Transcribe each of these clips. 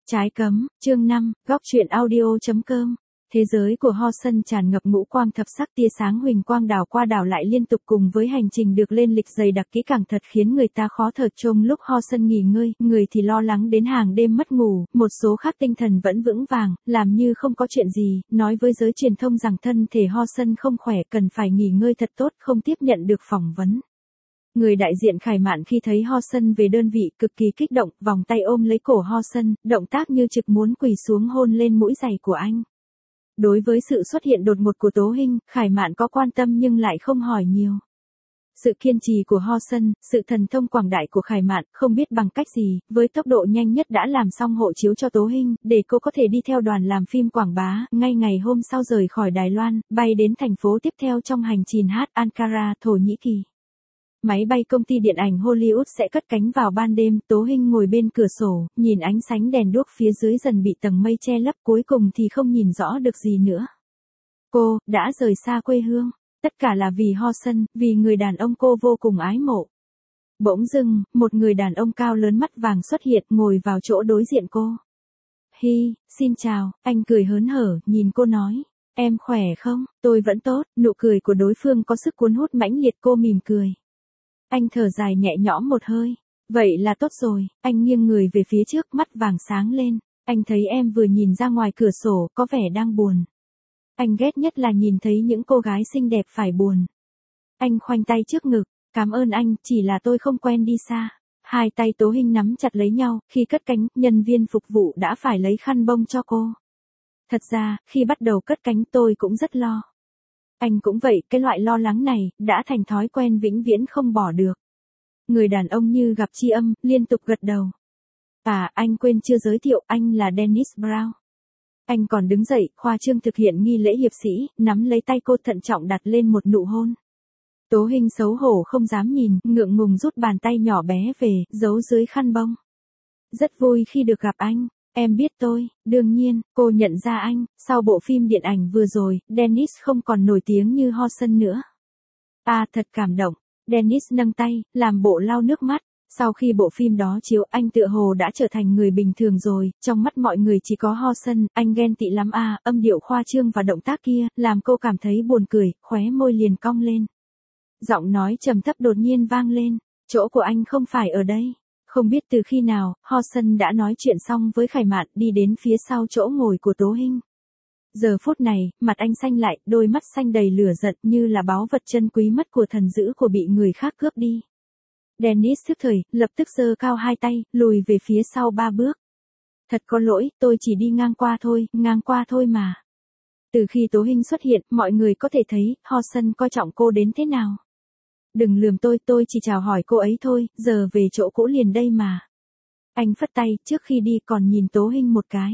Trái cấm, chương 5, góc truyện audio.com. Thế giới của Ho Sân tràn ngập ngũ quang thập sắc, tia sáng huỳnh quang đảo qua đảo lại liên tục, cùng với hành trình được lên lịch dày đặc kỹ càng thật khiến người ta khó thở. Trong lúc Ho Sân nghỉ ngơi, người thì lo lắng đến hàng đêm mất ngủ, một số khác tinh thần vẫn vững vàng, làm như không có chuyện gì, nói với giới truyền thông rằng thân thể Ho Sân không khỏe, cần phải nghỉ ngơi thật tốt, không tiếp nhận được phỏng vấn. Người đại diện Khải Mạn khi thấy Ho Sân về đơn vị cực kỳ kích động, vòng tay ôm lấy cổ Ho Sân, động tác như trực muốn quỳ xuống hôn lên mũi giày của anh. Đối với sự xuất hiện đột ngột của Tố Hinh, Khải Mạn có quan tâm nhưng lại không hỏi nhiều. Sự kiên trì của Ho Sân, sự thần thông quảng đại của Khải Mạn, không biết bằng cách gì, với tốc độ nhanh nhất đã làm xong hộ chiếu cho Tố Hinh, để cô có thể đi theo đoàn làm phim quảng bá, ngay ngày hôm sau rời khỏi Đài Loan, bay đến thành phố tiếp theo trong hành trình Ankara, Thổ Nhĩ Kỳ. Máy bay công ty điện ảnh Hollywood sẽ cất cánh vào ban đêm, Tố Hinh ngồi bên cửa sổ, nhìn ánh sáng đèn đuốc phía dưới dần bị tầng mây che lấp, cuối cùng thì không nhìn rõ được gì nữa. Cô đã rời xa quê hương, tất cả là vì Ho Sân, vì người đàn ông cô vô cùng ái mộ. Bỗng dưng, một người đàn ông cao lớn mắt vàng xuất hiện, ngồi vào chỗ đối diện cô. Hi, xin chào, anh cười hớn hở, nhìn cô nói. Em khỏe không? Tôi vẫn tốt. Nụ cười của đối phương có sức cuốn hút mãnh liệt, cô mỉm cười. Anh thở dài nhẹ nhõm một hơi. Vậy là tốt rồi. Anh nghiêng người về phía trước, mắt vàng sáng lên. Anh thấy em vừa nhìn ra ngoài cửa sổ, có vẻ đang buồn. Anh ghét nhất là nhìn thấy những cô gái xinh đẹp phải buồn. Anh khoanh tay trước ngực. Cảm ơn anh, chỉ là tôi không quen đi xa. Hai tay Tố Hinh nắm chặt lấy nhau, khi cất cánh, nhân viên phục vụ đã phải lấy khăn bông cho cô. Thật ra, khi bắt đầu cất cánh tôi cũng rất lo. Anh cũng vậy, cái loại lo lắng này, đã thành thói quen vĩnh viễn không bỏ được. Người đàn ông như gặp tri âm, liên tục gật đầu. À, anh quên chưa giới thiệu, anh là Dennis Brown. Anh còn đứng dậy, khoa trương thực hiện nghi lễ hiệp sĩ, nắm lấy tay cô thận trọng đặt lên một nụ hôn. Tố Hinh xấu hổ không dám nhìn, ngượng ngùng rút bàn tay nhỏ bé về, giấu dưới khăn bông. Rất vui khi được gặp anh. Em biết tôi, đương nhiên, cô nhận ra anh, sau bộ phim điện ảnh vừa rồi, Dennis không còn nổi tiếng như Ho Sân nữa. À, thật cảm động. Dennis nâng tay, làm bộ lau nước mắt. Sau khi bộ phim đó chiếu, anh tựa hồ đã trở thành người bình thường rồi, trong mắt mọi người chỉ có Ho Sân, anh ghen tị lắm à, âm điệu khoa trương và động tác kia, làm cô cảm thấy buồn cười, khóe môi liền cong lên. Giọng nói trầm thấp đột nhiên vang lên, chỗ của anh không phải ở đây. Không biết từ khi nào, Ho Sân đã nói chuyện xong với Khải Mạn, đi đến phía sau chỗ ngồi của Tố Hinh. Giờ phút này, mặt anh xanh lại, đôi mắt xanh đầy lửa giận như là báu vật chân quý mất của thần dữ của bị người khác cướp đi. Dennis thức thời, lập tức giơ cao hai tay, lùi về phía sau 3 bước. Thật có lỗi, tôi chỉ đi ngang qua thôi mà. Từ khi Tố Hinh xuất hiện, mọi người có thể thấy, Ho Sân coi trọng cô đến thế nào. Đừng lườm tôi chỉ chào hỏi cô ấy thôi, giờ về chỗ cũ liền đây mà. Anh phất tay, trước khi đi còn nhìn Tố Hinh một cái.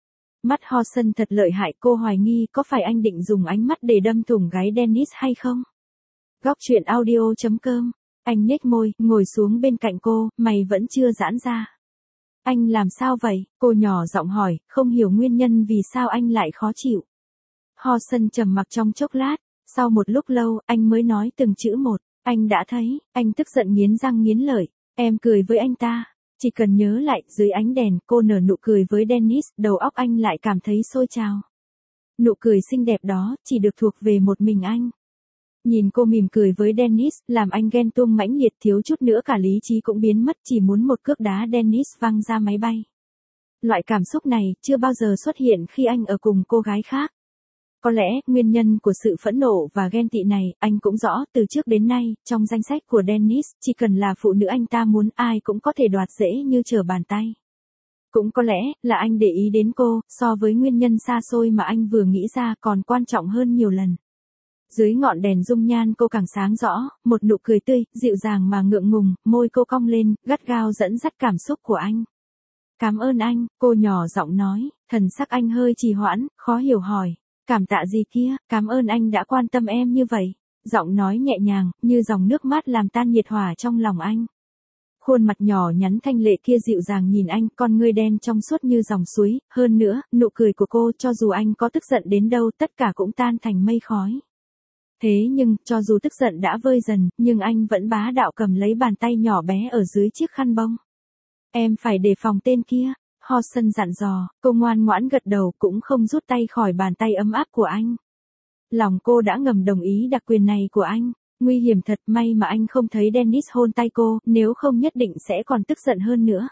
Mắt Ho Sân thật lợi hại, cô hoài nghi có phải anh định dùng ánh mắt để đâm thủng gáy Dennis hay không? Góc truyện audio.com. Anh nhếch môi, ngồi xuống bên cạnh cô, mày vẫn chưa giãn ra. Anh làm sao vậy? Cô nhỏ giọng hỏi, không hiểu nguyên nhân vì sao anh lại khó chịu. Ho Sân trầm mặc trong chốc lát, sau một lúc lâu, anh mới nói từng chữ một. Anh đã thấy, anh tức giận nghiến răng nghiến lợi. Em cười với anh ta. Chỉ cần nhớ lại, dưới ánh đèn, cô nở nụ cười với Dennis, đầu óc anh lại cảm thấy sôi trào. Nụ cười xinh đẹp đó, chỉ được thuộc về một mình anh. Nhìn cô mỉm cười với Dennis, làm anh ghen tuông mãnh liệt, thiếu chút nữa cả lý trí cũng biến mất, chỉ muốn một cước đá Dennis văng ra máy bay. Loại cảm xúc này, chưa bao giờ xuất hiện khi anh ở cùng cô gái khác. Có lẽ, nguyên nhân của sự phẫn nộ và ghen tị này, anh cũng rõ, từ trước đến nay, trong danh sách của Dennis, chỉ cần là phụ nữ anh ta muốn, ai cũng có thể đoạt dễ như trở bàn tay. Cũng có lẽ, là anh để ý đến cô, so với nguyên nhân xa xôi mà anh vừa nghĩ ra còn quan trọng hơn nhiều lần. Dưới ngọn đèn dung nhan cô càng sáng rõ, một nụ cười tươi, dịu dàng mà ngượng ngùng, môi cô cong lên, gắt gao dẫn dắt cảm xúc của anh. Cảm ơn anh, cô nhỏ giọng nói, thần sắc anh hơi trì hoãn, khó hiểu hỏi. Cảm tạ gì kia, cảm ơn anh đã quan tâm em như vậy. Giọng nói nhẹ nhàng, như dòng nước mát làm tan nhiệt hỏa trong lòng anh. Khuôn mặt nhỏ nhắn thanh lệ kia dịu dàng nhìn anh, con ngươi đen trong suốt như dòng suối, hơn nữa, nụ cười của cô cho dù anh có tức giận đến đâu tất cả cũng tan thành mây khói. Thế nhưng, cho dù tức giận đã vơi dần, nhưng anh vẫn bá đạo cầm lấy bàn tay nhỏ bé ở dưới chiếc khăn bông. Em phải đề phòng tên kia. Ho Sân dặn dò, cô ngoan ngoãn gật đầu cũng không rút tay khỏi bàn tay ấm áp của anh. Lòng cô đã ngầm đồng ý đặc quyền này của anh. Nguy hiểm thật, may mà anh không thấy Dennis hôn tay cô, nếu không nhất định sẽ còn tức giận hơn nữa.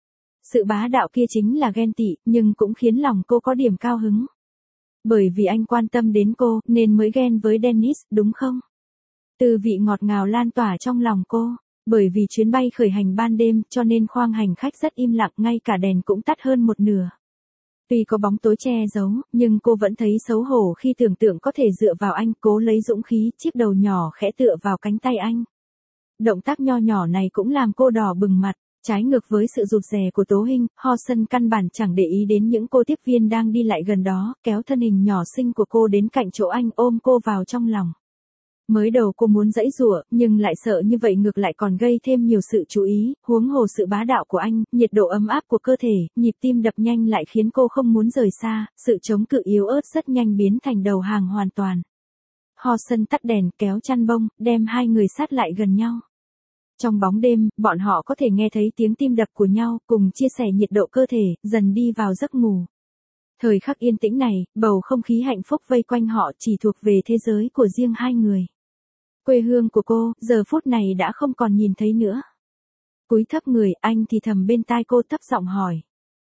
Sự bá đạo kia chính là ghen tị, nhưng cũng khiến lòng cô có điểm cao hứng. Bởi vì anh quan tâm đến cô, nên mới ghen với Dennis, đúng không? Từ vị ngọt ngào lan tỏa trong lòng cô. Bởi vì chuyến bay khởi hành ban đêm, cho nên khoang hành khách rất im lặng, ngay cả đèn cũng tắt hơn một nửa. Tuy có bóng tối che giấu, nhưng cô vẫn thấy xấu hổ khi tưởng tượng có thể dựa vào anh, cố lấy dũng khí, chiếc đầu nhỏ khẽ tựa vào cánh tay anh. Động tác nho nhỏ này cũng làm cô đỏ bừng mặt. Trái ngược với sự rụt rè của Tố Hinh, Ho Sân căn bản chẳng để ý đến những cô tiếp viên đang đi lại gần đó, kéo thân hình nhỏ xinh của cô đến cạnh chỗ anh, ôm cô vào trong lòng. Mới đầu cô muốn giãy giụa, nhưng lại sợ như vậy ngược lại còn gây thêm nhiều sự chú ý, huống hồ sự bá đạo của anh, nhiệt độ ấm áp của cơ thể, nhịp tim đập nhanh lại khiến cô không muốn rời xa, sự chống cự yếu ớt rất nhanh biến thành đầu hàng hoàn toàn. Ho Sân tắt đèn, kéo chăn bông, đem hai người sát lại gần nhau. Trong bóng đêm, bọn họ có thể nghe thấy tiếng tim đập của nhau, cùng chia sẻ nhiệt độ cơ thể, dần đi vào giấc ngủ. Thời khắc yên tĩnh này, bầu không khí hạnh phúc vây quanh họ chỉ thuộc về thế giới của riêng hai người. Quê hương của cô, giờ phút này đã không còn nhìn thấy nữa. Cúi thấp người, anh thì thầm bên tai cô thấp giọng hỏi.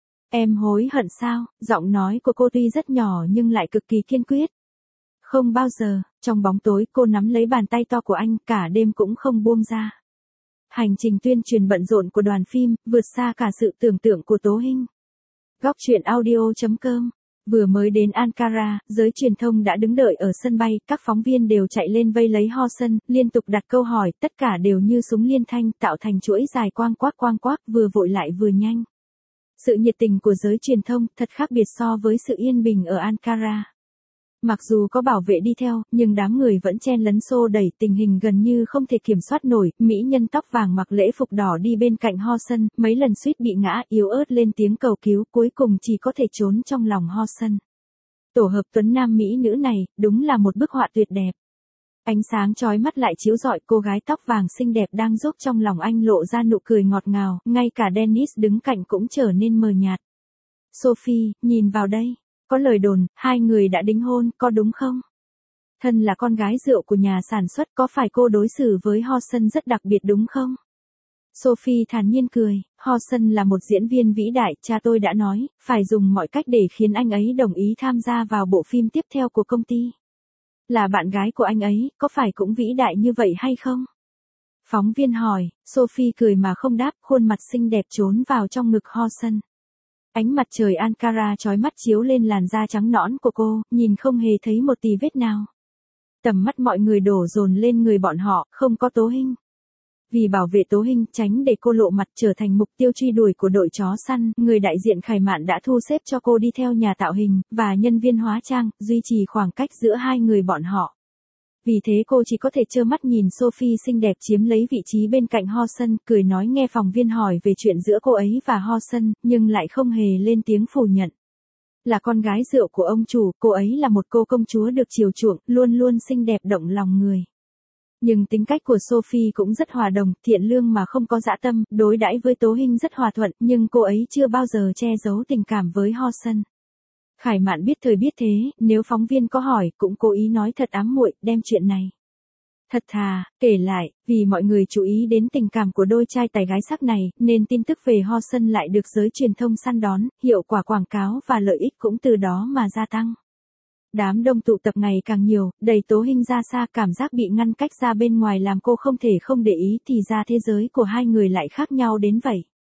Em hối hận sao? Giọng nói của cô tuy rất nhỏ nhưng lại cực kỳ kiên quyết. Không bao giờ. Trong bóng tối cô nắm lấy bàn tay to của anh, cả đêm cũng không buông ra. Hành trình tuyên truyền bận rộn của đoàn phim, vượt xa cả sự tưởng tượng của Tố Hinh. Góc truyện audio.com. Vừa mới đến Ankara, giới truyền thông đã đứng đợi ở sân bay, các phóng viên đều chạy lên vây lấy Ho Sân, liên tục đặt câu hỏi, tất cả đều như súng liên thanh, tạo thành chuỗi dài quang quác, vừa vội lại vừa nhanh. Sự nhiệt tình của giới truyền thông thật khác biệt so với sự yên bình ở Ankara. Mặc dù có bảo vệ đi theo, nhưng đám người vẫn chen lấn xô đẩy, tình hình gần như không thể kiểm soát nổi, mỹ nhân tóc vàng mặc lễ phục đỏ đi bên cạnh Ho Sân, mấy lần suýt bị ngã, yếu ớt lên tiếng cầu cứu, cuối cùng chỉ có thể trốn trong lòng Ho Sân. Tổ hợp tuấn nam mỹ nữ này, đúng là một bức họa tuyệt đẹp. Ánh sáng chói mắt lại chiếu rọi cô gái tóc vàng xinh đẹp đang giúp trong lòng anh lộ ra nụ cười ngọt ngào, ngay cả Dennis đứng cạnh cũng trở nên mờ nhạt. Sophie, nhìn vào đây. Có lời đồn, hai người đã đính hôn, có đúng không? Thân là con gái rượu của nhà sản xuất, có phải cô đối xử với Ho Sân rất đặc biệt đúng không? Sophie thản nhiên cười, Ho Sân là một diễn viên vĩ đại, cha tôi đã nói, phải dùng mọi cách để khiến anh ấy đồng ý tham gia vào bộ phim tiếp theo của công ty. Là bạn gái của anh ấy, có phải cũng vĩ đại như vậy hay không? Phóng viên hỏi, Sophie cười mà không đáp, khuôn mặt xinh đẹp trốn vào trong ngực Ho Sân. Ánh mặt trời Ankara chói mắt chiếu lên làn da trắng nõn của cô, nhìn không hề thấy một tì vết nào. Tầm mắt mọi người đổ dồn lên người bọn họ, không có Tố Hinh. Vì bảo vệ Tố Hinh, tránh để cô lộ mặt trở thành mục tiêu truy đuổi của đội chó săn, người đại diện Khải Mạn đã thu xếp cho cô đi theo nhà tạo hình, và nhân viên hóa trang, duy trì khoảng cách giữa hai người bọn họ. Vì thế cô chỉ có thể trơ mắt nhìn Sophie xinh đẹp chiếm lấy vị trí bên cạnh Ho Sân, cười nói nghe phóng viên hỏi về chuyện giữa cô ấy và Ho Sân, nhưng lại không hề lên tiếng phủ nhận. Là con gái rượu của ông chủ, cô ấy là một cô công chúa được chiều chuộng, luôn luôn xinh đẹp động lòng người. Nhưng tính cách của Sophie cũng rất hòa đồng, thiện lương mà không có dã tâm, đối đãi với Tố Hinh rất hòa thuận, nhưng cô ấy chưa bao giờ che giấu tình cảm với Ho Sân. Khải Mạn biết thời biết thế, nếu phóng viên có hỏi, cũng cố ý nói thật ám muội, đem chuyện này thật thà kể lại, vì mọi người chú ý đến tình cảm của đôi trai tài gái sắc này, nên tin tức về Ho Sân lại được giới truyền thông săn đón, hiệu quả quảng cáo và lợi ích cũng từ đó mà gia tăng. Đám đông tụ tập ngày càng nhiều, đẩy Tố Hinh ra xa, cảm giác bị ngăn cách ra bên ngoài làm cô không thể không để ý, thì ra thế giới của hai người lại khác nhau đến vậy.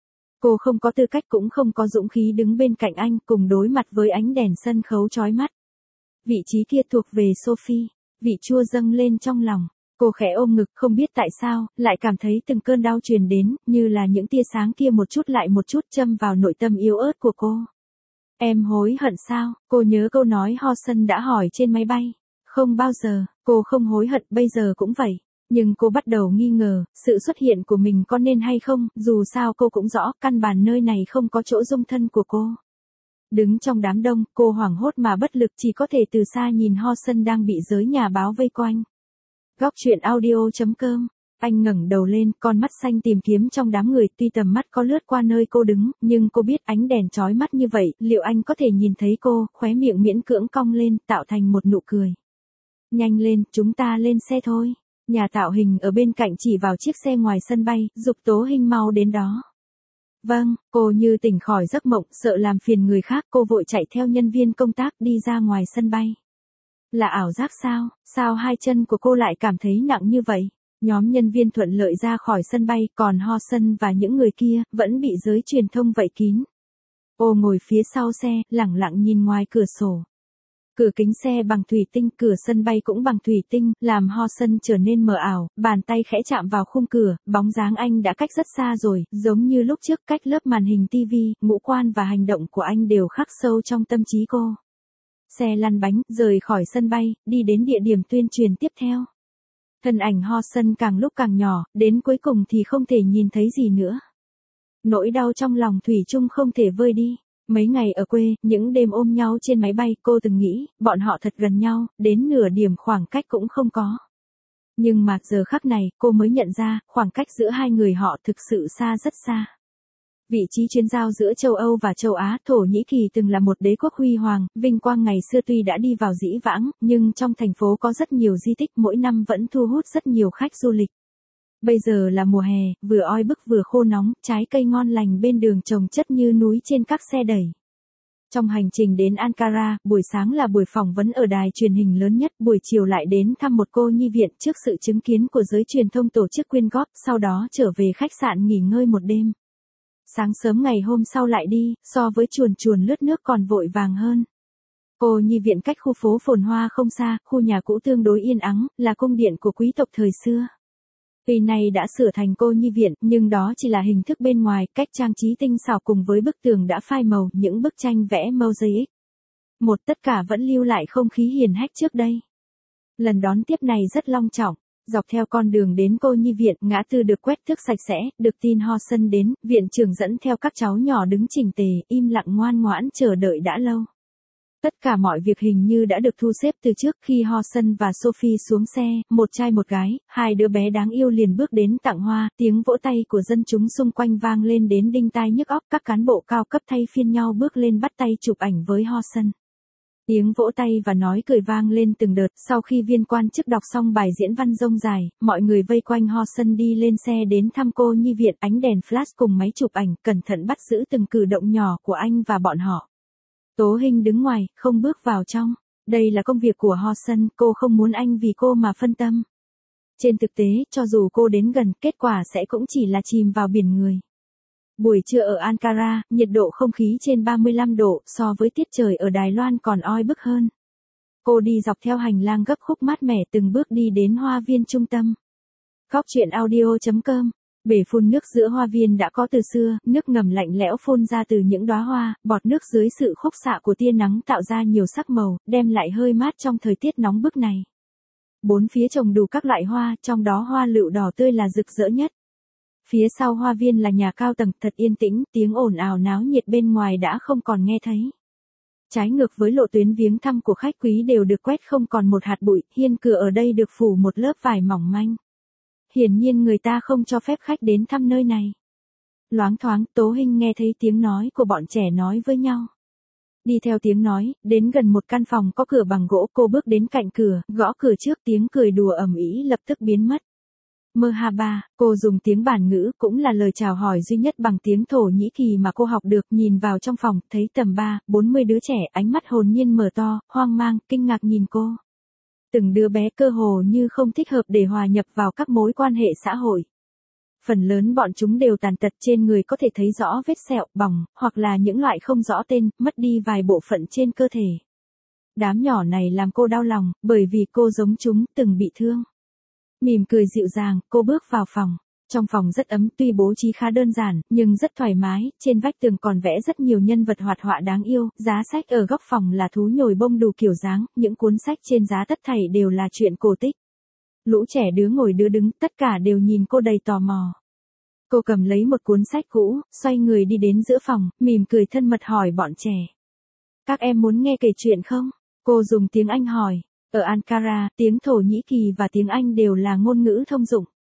Cô không có tư cách cũng không có dũng khí đứng bên cạnh anh, cùng đối mặt với ánh đèn sân khấu chói mắt. Vị trí kia thuộc về Sophie, vị chua dâng lên trong lòng. Cô khẽ ôm ngực, không biết tại sao, lại cảm thấy từng cơn đau truyền đến, như là những tia sáng kia một chút lại một chút châm vào nội tâm yếu ớt của cô. Em hối hận sao? Cô nhớ câu nói Ho Sân đã hỏi trên máy bay. Không bao giờ, cô không hối hận, bây giờ cũng vậy. Nhưng cô bắt đầu nghi ngờ, sự xuất hiện của mình có nên hay không, dù sao cô cũng rõ, căn bản nơi này không có chỗ dung thân của cô. Đứng trong đám đông, cô hoảng hốt mà bất lực, chỉ có thể từ xa nhìn Ho Sân đang bị giới nhà báo vây quanh. Góc truyện audio.com Anh ngẩng đầu lên, con mắt xanh tìm kiếm trong đám người, tuy tầm mắt có lướt qua nơi cô đứng, nhưng cô biết ánh đèn chói mắt như vậy, liệu anh có thể nhìn thấy cô, khóe miệng miễn cưỡng cong lên, tạo thành một nụ cười. Nhanh lên, chúng ta lên xe thôi. Nhà tạo hình ở bên cạnh chỉ vào chiếc xe ngoài sân bay, giục Tố Hinh mau đến đó. Vâng, cô như tỉnh khỏi giấc mộng, sợ làm phiền người khác, cô vội chạy theo nhân viên công tác đi ra ngoài sân bay. Là ảo giác sao, sao hai chân của cô lại cảm thấy nặng như vậy? Nhóm nhân viên thuận lợi ra khỏi sân bay, còn Hawson và những người kia, vẫn bị giới truyền thông vây kín. Cô ngồi phía sau xe, lẳng lặng nhìn ngoài cửa sổ. Cửa kính xe bằng thủy tinh, cửa sân bay cũng bằng thủy tinh, làm Hawson trở nên mờ ảo, bàn tay khẽ chạm vào khung cửa, bóng dáng anh đã cách rất xa rồi, giống như lúc trước cách lớp màn hình TV, ngũ quan và hành động của anh đều khắc sâu trong tâm trí cô. Xe lăn bánh, rời khỏi sân bay, đi đến địa điểm tuyên truyền tiếp theo. Thân ảnh Hawson càng lúc càng nhỏ, đến cuối cùng thì không thể nhìn thấy gì nữa. Nỗi đau trong lòng thủy chung không thể vơi đi. Mấy ngày ở quê, những đêm ôm nhau trên máy bay, cô từng nghĩ, bọn họ thật gần nhau, đến nửa điểm khoảng cách cũng không có. Nhưng mà giờ khắc này, cô mới nhận ra, khoảng cách giữa hai người họ thực sự xa rất xa. Vị trí chuyến giao giữa châu Âu và châu Á, Thổ Nhĩ Kỳ từng là một đế quốc huy hoàng, vinh quang ngày xưa tuy đã đi vào dĩ vãng, nhưng trong thành phố có rất nhiều di tích, mỗi năm vẫn thu hút rất nhiều khách du lịch. Bây giờ là mùa hè, vừa oi bức vừa khô nóng, trái cây ngon lành bên đường trồng chất như núi trên các xe đẩy. Trong hành trình đến Ankara, buổi sáng là buổi phỏng vấn ở đài truyền hình lớn nhất, buổi chiều lại đến thăm một cô nhi viện trước sự chứng kiến của giới truyền thông tổ chức quyên góp, sau đó trở về khách sạn nghỉ ngơi một đêm. Sáng sớm ngày hôm sau lại đi, so với chuồn chuồn lướt nước còn vội vàng hơn. Cô nhi viện cách khu phố phồn hoa không xa, khu nhà cũ tương đối yên ắng, là cung điện của quý tộc thời xưa. Tuy nay đã sửa thành cô nhi viện, nhưng đó chỉ là hình thức bên ngoài, cách trang trí tinh xảo cùng với bức tường đã phai màu, những bức tranh vẽ mosaic. Một tất cả vẫn lưu lại không khí hiền hách trước đây. Lần đón tiếp này rất long trọng. Dọc theo con đường đến cô nhi viện, ngã tư được quét tước sạch sẽ, được tin Hawson đến, viện trưởng dẫn theo các cháu nhỏ đứng chỉnh tề, im lặng ngoan ngoãn chờ đợi đã lâu. Tất cả mọi việc hình như đã được thu xếp từ trước. Khi Hawson và Sophie xuống xe, một trai một gái, hai đứa bé đáng yêu liền bước đến tặng hoa, tiếng vỗ tay của dân chúng xung quanh vang lên đến đinh tai nhức óc, các cán bộ cao cấp thay phiên nhau bước lên bắt tay chụp ảnh với Hawson. Tiếng vỗ tay và nói cười vang lên từng đợt, sau khi viên quan chức đọc xong bài diễn văn rông dài, mọi người vây quanh Hawson đi lên xe đến thăm cô nhi viện, ánh đèn flash cùng máy chụp ảnh, cẩn thận bắt giữ từng cử động nhỏ của anh và bọn họ. Tố Hinh đứng ngoài, không bước vào trong. Đây là công việc của Hawson, cô không muốn anh vì cô mà phân tâm. Trên thực tế, cho dù cô đến gần, kết quả sẽ cũng chỉ là chìm vào biển người. Buổi trưa ở Ankara, nhiệt độ không khí trên 35 độ, so với tiết trời ở Đài Loan còn oi bức hơn. Cô đi dọc theo hành lang gấp khúc mát mẻ từng bước đi đến hoa viên trung tâm. Góc truyện audio.com. Bể phun nước giữa hoa viên đã có từ xưa, nước ngầm lạnh lẽo phun ra từ những đóa hoa, bọt nước dưới sự khúc xạ của tia nắng tạo ra nhiều sắc màu, đem lại hơi mát trong thời tiết nóng bức này. Bốn phía trồng đủ các loại hoa, trong đó hoa lựu đỏ tươi là rực rỡ nhất. Phía sau hoa viên là nhà cao tầng, thật yên tĩnh, tiếng ồn ào náo nhiệt bên ngoài đã không còn nghe thấy. Trái ngược với lộ tuyến viếng thăm của khách quý đều được quét không còn một hạt bụi, hiên cửa ở đây được phủ một lớp vải mỏng manh. Hiển nhiên người ta không cho phép khách đến thăm nơi này. Loáng thoáng, Tố Hinh nghe thấy tiếng nói của bọn trẻ nói với nhau. Đi theo tiếng nói, đến gần một căn phòng có cửa bằng gỗ, cô bước đến cạnh cửa, gõ cửa trước, tiếng cười đùa ầm ĩ lập tức biến mất. Merhaba, cô dùng tiếng bản ngữ, cũng là lời chào hỏi duy nhất bằng tiếng Thổ Nhĩ Kỳ mà cô học được, nhìn vào trong phòng, thấy tầm 40 đứa trẻ, ánh mắt hồn nhiên mở to, hoang mang, kinh ngạc nhìn cô. Từng đứa bé cơ hồ như không thích hợp để hòa nhập vào các mối quan hệ xã hội. Phần lớn bọn chúng đều tàn tật, trên người có thể thấy rõ vết sẹo, bỏng, hoặc là những loại không rõ tên, mất đi vài bộ phận trên cơ thể. Đám nhỏ này làm cô đau lòng, bởi vì cô giống chúng, từng bị thương. Mỉm cười dịu dàng, cô bước vào phòng. Trong phòng rất ấm, tuy bố trí khá đơn giản, nhưng rất thoải mái, trên vách tường còn vẽ rất nhiều nhân vật hoạt họa đáng yêu, giá sách ở góc phòng là thú nhồi bông đủ kiểu dáng, những cuốn sách trên giá tất thảy đều là truyện cổ tích. Lũ trẻ đứa ngồi đứa đứng, tất cả đều nhìn cô đầy tò mò. Cô cầm lấy một cuốn sách cũ, xoay người đi đến giữa phòng, mỉm cười thân mật hỏi bọn trẻ. Các em muốn nghe kể chuyện không? Cô dùng tiếng Anh hỏi. Ở Ankara, tiếng Thổ Nhĩ Kỳ và tiếng Anh đều là ngôn ngữ thông dụng.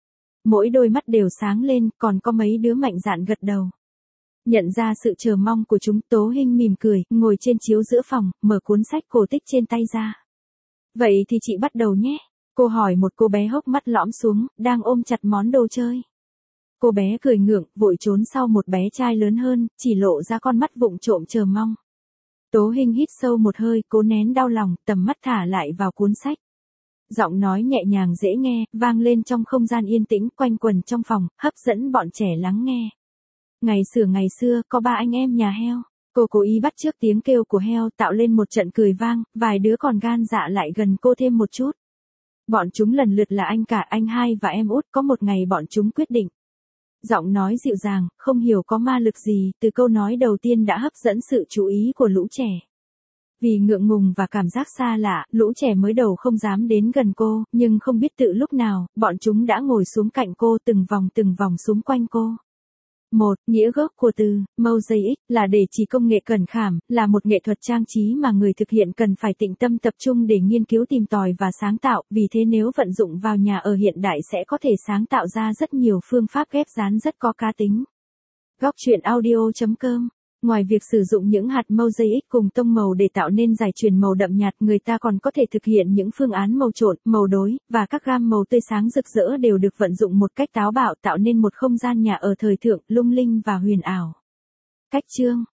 Mỗi đôi mắt đều sáng lên, còn có mấy đứa mạnh dạn gật đầu. Nhận ra sự chờ mong của chúng, Tố Hinh mỉm cười, ngồi trên chiếu giữa phòng, mở cuốn sách cổ tích trên tay ra. Vậy thì chị bắt đầu nhé. Cô hỏi một cô bé hốc mắt lõm xuống, đang ôm chặt món đồ chơi. Cô bé cười ngượng, vội trốn sau một bé trai lớn hơn, chỉ lộ ra con mắt vụng trộm chờ mong. Tố Hinh hít sâu một hơi, cố nén đau lòng, tầm mắt thả lại vào cuốn sách. Giọng nói nhẹ nhàng dễ nghe, vang lên trong không gian yên tĩnh, quanh quẩn trong phòng, hấp dẫn bọn trẻ lắng nghe. Ngày xưa, có 3 anh em nhà heo. Cô cố ý bắt chước tiếng kêu của heo, tạo lên một trận cười vang, vài đứa còn gan dạ lại gần cô thêm một chút. Bọn chúng lần lượt là anh cả, anh hai và em út, có một ngày bọn chúng quyết định. Giọng nói dịu dàng, không hiểu có ma lực gì, từ câu nói đầu tiên đã hấp dẫn sự chú ý của lũ trẻ. Vì ngượng ngùng và cảm giác xa lạ, lũ trẻ mới đầu không dám đến gần cô, nhưng không biết tự lúc nào, bọn chúng đã ngồi xuống cạnh cô từng vòng xung quanh cô. Nghĩa gốc của từ mosaic là để chỉ công nghệ cẩn khảm, là một nghệ thuật trang trí mà người thực hiện cần phải tĩnh tâm tập trung để nghiên cứu tìm tòi và sáng tạo, vì thế nếu vận dụng vào nhà ở hiện đại sẽ có thể sáng tạo ra rất nhiều phương pháp ghép dán rất có cá tính. Góc truyện audio.com. Ngoài việc sử dụng những hạt mosaic cùng tông màu để tạo nên dải chuyền màu đậm nhạt, người ta còn có thể thực hiện những phương án màu trộn, màu đối, và các gam màu tươi sáng rực rỡ đều được vận dụng một cách táo bạo, tạo nên một không gian nhà ở thời thượng, lung linh và huyền ảo. Cách chương